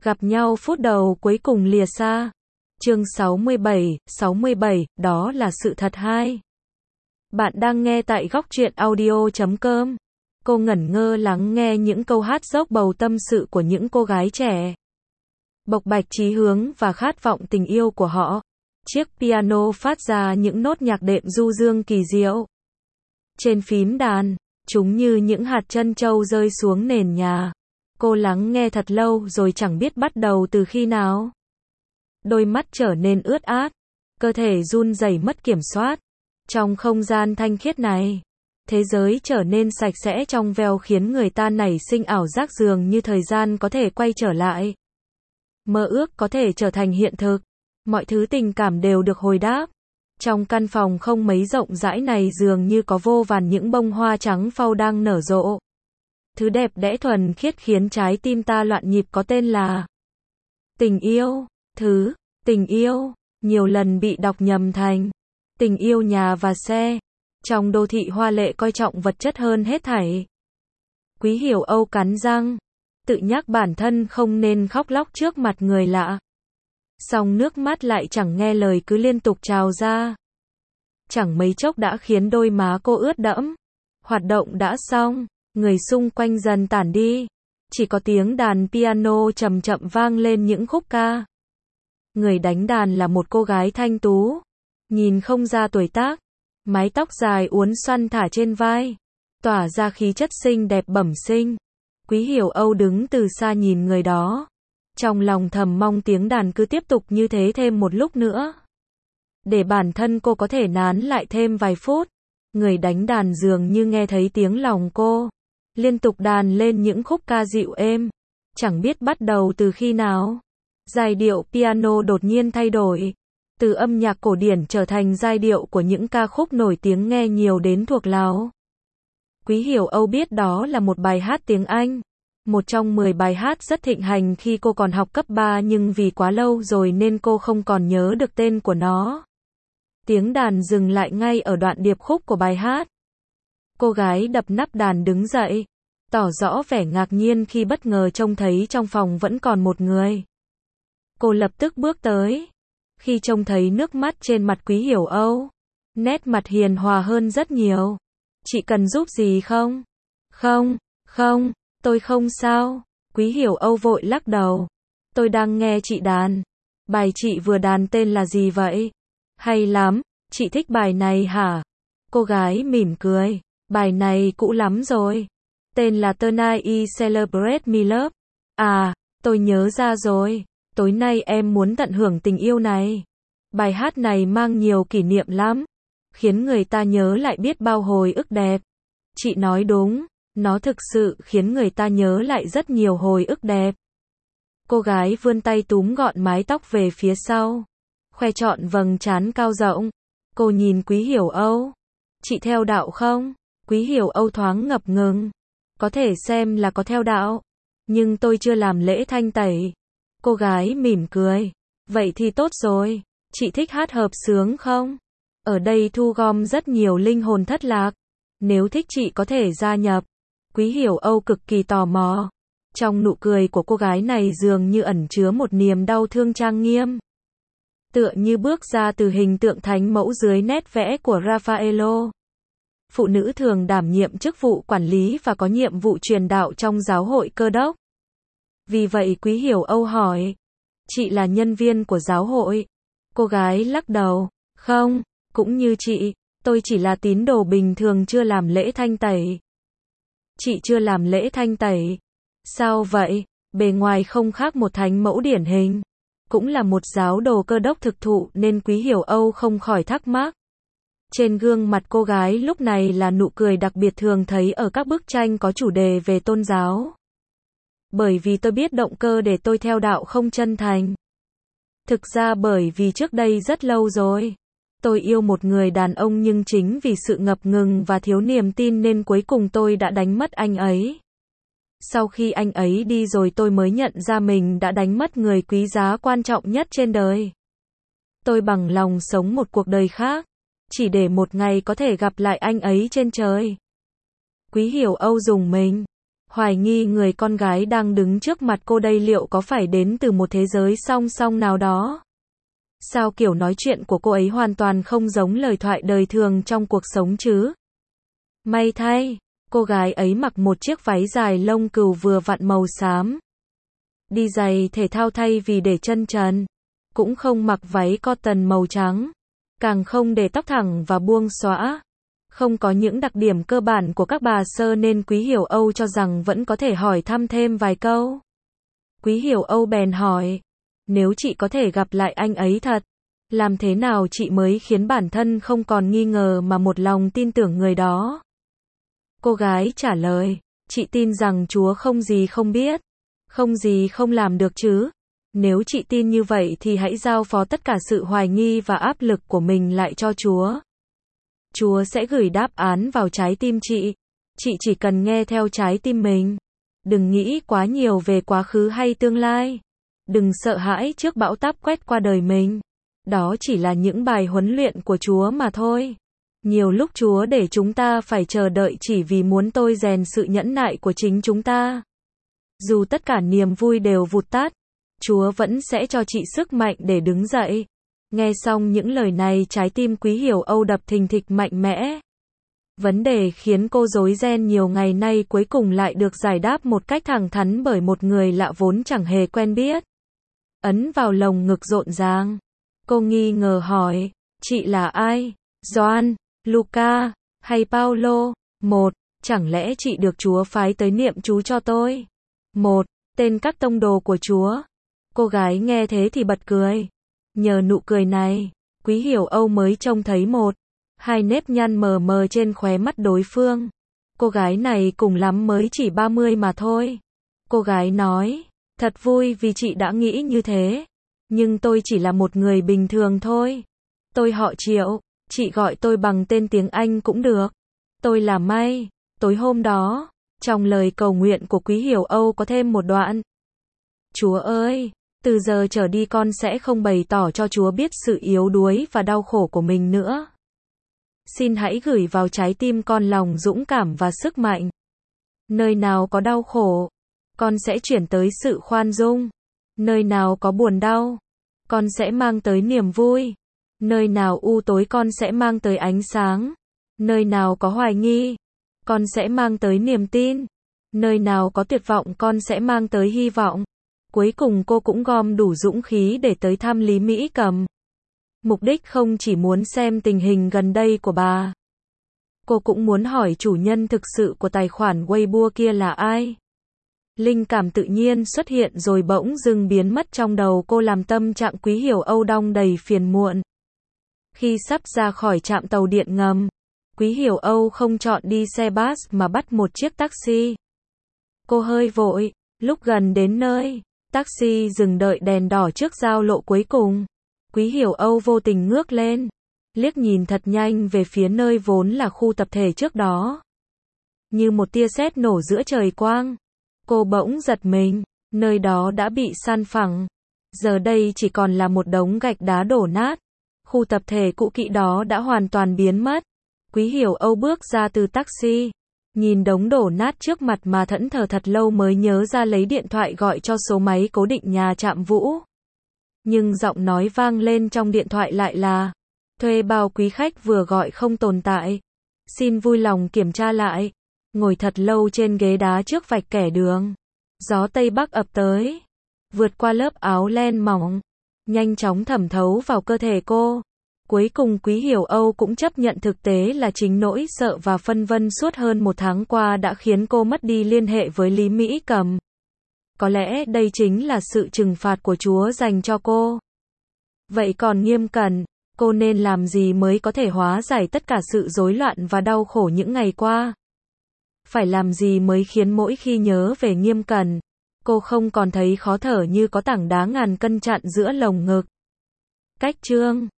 Gặp nhau phút đầu cuối cùng lìa xa. Chương 67, đó là sự thật hai. Bạn đang nghe tại góc truyện audio.com. Cô ngẩn ngơ lắng nghe những câu hát dốc bầu tâm sự của những cô gái trẻ. Bộc bạch chí hướng và khát vọng tình yêu của họ. Chiếc piano phát ra những nốt nhạc đệm du dương kỳ diệu. Trên phím đàn, chúng như những hạt trân châu rơi xuống nền nhà. Cô lắng nghe thật lâu rồi chẳng biết bắt đầu từ khi nào. Đôi mắt trở nên ướt át, cơ thể run rẩy mất kiểm soát. Trong không gian thanh khiết này, thế giới trở nên sạch sẽ trong veo khiến người ta nảy sinh ảo giác dường như thời gian có thể quay trở lại. Mơ ước có thể trở thành hiện thực. Mọi thứ tình cảm đều được hồi đáp. Trong căn phòng không mấy rộng rãi này dường như có vô vàn những bông hoa trắng phau đang nở rộ. Thứ đẹp đẽ thuần khiết khiến trái tim ta loạn nhịp có tên là tình yêu. Tình yêu, nhiều lần bị đọc nhầm thành tình yêu nhà và xe. Trong đô thị hoa lệ coi trọng vật chất hơn hết thảy. Quý Hiểu Âu cắn răng, tự nhắc bản thân không nên khóc lóc trước mặt người lạ. Song nước mắt lại chẳng nghe lời cứ liên tục trào ra. Chẳng mấy chốc đã khiến đôi má cô ướt đẫm. Hoạt động đã xong, người xung quanh dần tản đi. Chỉ có tiếng đàn piano chậm chậm vang lên những khúc ca. Người đánh đàn là một cô gái thanh tú. Nhìn không ra tuổi tác. Mái tóc dài uốn xoăn thả trên vai. Tỏa ra khí chất xinh đẹp bẩm sinh. Quý Hiểu Âu đứng từ xa nhìn người đó. Trong lòng thầm mong tiếng đàn cứ tiếp tục như thế thêm một lúc nữa. Để bản thân cô có thể nán lại thêm vài phút. Người đánh đàn dường như nghe thấy tiếng lòng cô. Liên tục đàn lên những khúc ca dịu êm. Chẳng biết bắt đầu từ khi nào. Giai điệu piano đột nhiên thay đổi. Từ âm nhạc cổ điển trở thành giai điệu của những ca khúc nổi tiếng nghe nhiều đến thuộc lòng. Quý Hiểu Âu biết đó là một bài hát tiếng Anh. Một trong 10 bài hát rất thịnh hành khi cô còn học cấp 3 nhưng vì quá lâu rồi nên cô không còn nhớ được tên của nó. Tiếng đàn dừng lại ngay ở đoạn điệp khúc của bài hát. Cô gái đập nắp đàn đứng dậy, tỏ rõ vẻ ngạc nhiên khi bất ngờ trông thấy trong phòng vẫn còn một người. Cô lập tức bước tới. Khi trông thấy nước mắt trên mặt Quý Hiểu Âu, nét mặt hiền hòa hơn rất nhiều. Chị cần giúp gì không? Không, tôi không sao. Quý Hiểu Âu vội lắc đầu. Tôi đang nghe chị đàn. Bài chị vừa đàn tên là gì vậy? Hay lắm, chị thích bài này hả? Cô gái mỉm cười. Bài này cũ lắm rồi. Tên là Tonight I Celebrate Me Love. À, tôi nhớ ra rồi. Tối nay em muốn tận hưởng tình yêu này. Bài hát này mang nhiều kỷ niệm lắm. Khiến người ta nhớ lại biết bao hồi ức đẹp. Chị nói đúng. Nó thực sự khiến người ta nhớ lại rất nhiều hồi ức đẹp. Cô gái vươn tay túm gọn mái tóc về phía sau. Khoe trọn vầng trán cao rộng. Cô nhìn Quý Hiểu Âu. Chị theo đạo không? Quý Hiểu Âu thoáng ngập ngừng. Có thể xem là có theo đạo. Nhưng tôi chưa làm lễ thanh tẩy. Cô gái mỉm cười. Vậy thì tốt rồi. Chị thích hát hợp xướng không? Ở đây thu gom rất nhiều linh hồn thất lạc. Nếu thích chị có thể gia nhập. Quý Hiểu Âu cực kỳ tò mò. Trong nụ cười của cô gái này dường như ẩn chứa một niềm đau thương trang nghiêm. Tựa như bước ra từ hình tượng thánh mẫu dưới nét vẽ của Raffaello. Phụ nữ thường đảm nhiệm chức vụ quản lý và có nhiệm vụ truyền đạo trong giáo hội Cơ đốc. Vì vậy Quý Hiểu Âu hỏi. Chị là nhân viên của giáo hội? Cô gái lắc đầu. Không, cũng như chị, tôi chỉ là tín đồ bình thường chưa làm lễ thanh tẩy. Chị chưa làm lễ thanh tẩy. Sao vậy? Bề ngoài không khác một thánh mẫu điển hình. Cũng là một giáo đồ Cơ đốc thực thụ nên Quý Hiểu Âu không khỏi thắc mắc. Trên gương mặt cô gái lúc này là nụ cười đặc biệt thường thấy ở các bức tranh có chủ đề về tôn giáo. Bởi vì tôi biết động cơ để tôi theo đạo không chân thành. Thực ra bởi vì trước đây rất lâu rồi. Tôi yêu một người đàn ông nhưng chính vì sự ngập ngừng và thiếu niềm tin nên cuối cùng tôi đã đánh mất anh ấy. Sau khi anh ấy đi rồi tôi mới nhận ra mình đã đánh mất người quý giá quan trọng nhất trên đời. Tôi bằng lòng sống một cuộc đời khác. Chỉ để một ngày có thể gặp lại anh ấy trên trời. Quý Hiểu Âu rùng mình. hoài nghi người con gái đang đứng trước mặt cô đây liệu có phải đến từ một thế giới song song nào đó. Sao kiểu nói chuyện của cô ấy hoàn toàn không giống lời thoại đời thường trong cuộc sống chứ? May thay, cô gái ấy mặc một chiếc váy dài lông cừu vừa vặn màu xám. Đi giày thể thao thay vì để chân trần. Cũng không mặc váy cotton màu trắng. Càng không để tóc thẳng và buông xõa. Không có những đặc điểm cơ bản của các bà sơ nên Quý Hiểu Âu cho rằng vẫn có thể hỏi thăm thêm vài câu. Quý Hiểu Âu bèn hỏi, nếu chị có thể gặp lại anh ấy thật, làm thế nào chị mới khiến bản thân không còn nghi ngờ mà một lòng tin tưởng người đó? Cô gái trả lời, chị tin rằng Chúa không gì không biết, không gì không làm được chứ. Nếu chị tin như vậy thì hãy giao phó tất cả sự hoài nghi và áp lực của mình lại cho Chúa. Chúa sẽ gửi đáp án vào trái tim chị. Chị chỉ cần nghe theo trái tim mình. Đừng nghĩ quá nhiều về quá khứ hay tương lai. Đừng sợ hãi trước bão táp quét qua đời mình. Đó chỉ là những bài huấn luyện của Chúa mà thôi. Nhiều lúc Chúa để chúng ta phải chờ đợi chỉ vì muốn tôi rèn sự nhẫn nại của chính chúng ta. Dù tất cả niềm vui đều vụt tắt, Chúa vẫn sẽ cho chị sức mạnh để đứng dậy. Nghe xong những lời này, trái tim Quý Hiểu Âu đập thình thịch mạnh mẽ. Vấn đề khiến cô rối ren nhiều ngày nay cuối cùng lại được giải đáp một cách thẳng thắn bởi một người lạ vốn chẳng hề quen biết. Ấn vào lồng ngực rộn ràng. Cô nghi ngờ hỏi, chị là ai? Gioan, Luca, hay Paulo? Chẳng lẽ chị được Chúa phái tới niệm chú cho tôi? Tên các tông đồ của Chúa. Cô gái nghe thế thì bật cười. Nhờ nụ cười này, Quý Hiểu Âu mới trông thấy hai nếp nhăn mờ mờ trên khóe mắt đối phương. Cô gái này cùng lắm mới chỉ 30 mà thôi. Cô gái nói, thật vui vì chị đã nghĩ như thế. Nhưng tôi chỉ là một người bình thường thôi. Tôi họ Triệu, chị gọi tôi bằng tên tiếng Anh cũng được. Tôi là May. Tối hôm đó, trong lời cầu nguyện của Quý Hiểu Âu có thêm một đoạn. Chúa ơi, từ giờ trở đi con sẽ không bày tỏ cho Chúa biết sự yếu đuối và đau khổ của mình nữa. Xin hãy gửi vào trái tim con lòng dũng cảm và sức mạnh. Nơi nào có đau khổ, con sẽ chuyển tới sự khoan dung. Nơi nào có buồn đau, con sẽ mang tới niềm vui. Nơi nào u tối con sẽ mang tới ánh sáng. Nơi nào có hoài nghi, con sẽ mang tới niềm tin. Nơi nào có tuyệt vọng con sẽ mang tới hy vọng. Cuối cùng cô cũng gom đủ dũng khí để tới thăm Lý Mỹ Cầm. Mục đích không chỉ muốn xem tình hình gần đây của bà. Cô cũng muốn hỏi chủ nhân thực sự của tài khoản Weibo kia là ai. Linh cảm tự nhiên xuất hiện rồi bỗng dưng biến mất trong đầu cô làm tâm trạng Quý Hiểu Âu đong đầy phiền muộn. Khi sắp ra khỏi trạm tàu điện ngầm, Quý Hiểu Âu không chọn đi xe bus mà bắt một chiếc taxi. Cô hơi vội, lúc gần đến nơi, taxi dừng đợi đèn đỏ trước giao lộ cuối cùng. Quý Hiểu Âu vô tình ngước lên, liếc nhìn thật nhanh về phía nơi vốn là khu tập thể trước đó. Như một tia sét nổ giữa trời quang. Cô bỗng giật mình, nơi đó đã bị san phẳng. Giờ đây chỉ còn là một đống gạch đá đổ nát. Khu tập thể cũ kỹ đó đã hoàn toàn biến mất. Quý Hiểu Âu bước ra từ taxi, nhìn đống đổ nát trước mặt mà thẫn thờ thật lâu mới nhớ ra lấy điện thoại gọi cho số máy cố định nhà Trạm Vũ. Nhưng giọng nói vang lên trong điện thoại lại là, thuê bao quý khách vừa gọi không tồn tại. Xin vui lòng kiểm tra lại. Ngồi thật lâu trên ghế đá trước vạch kẻ đường. Gió Tây Bắc ập tới, vượt qua lớp áo len mỏng, nhanh chóng thẩm thấu vào cơ thể cô. Cuối cùng Quý Hiểu Âu cũng chấp nhận thực tế là chính nỗi sợ và phân vân suốt hơn một tháng qua đã khiến cô mất đi liên hệ với Lý Mỹ Cầm. Có lẽ đây chính là sự trừng phạt của Chúa dành cho cô. Vậy còn Nghiêm Cẩn, cô nên làm gì mới có thể hóa giải tất cả sự rối loạn và đau khổ những ngày qua? Phải làm gì mới khiến mỗi khi nhớ về Nghiêm Cẩn, cô không còn thấy khó thở như có tảng đá ngàn cân chặn giữa lồng ngực? Cách chương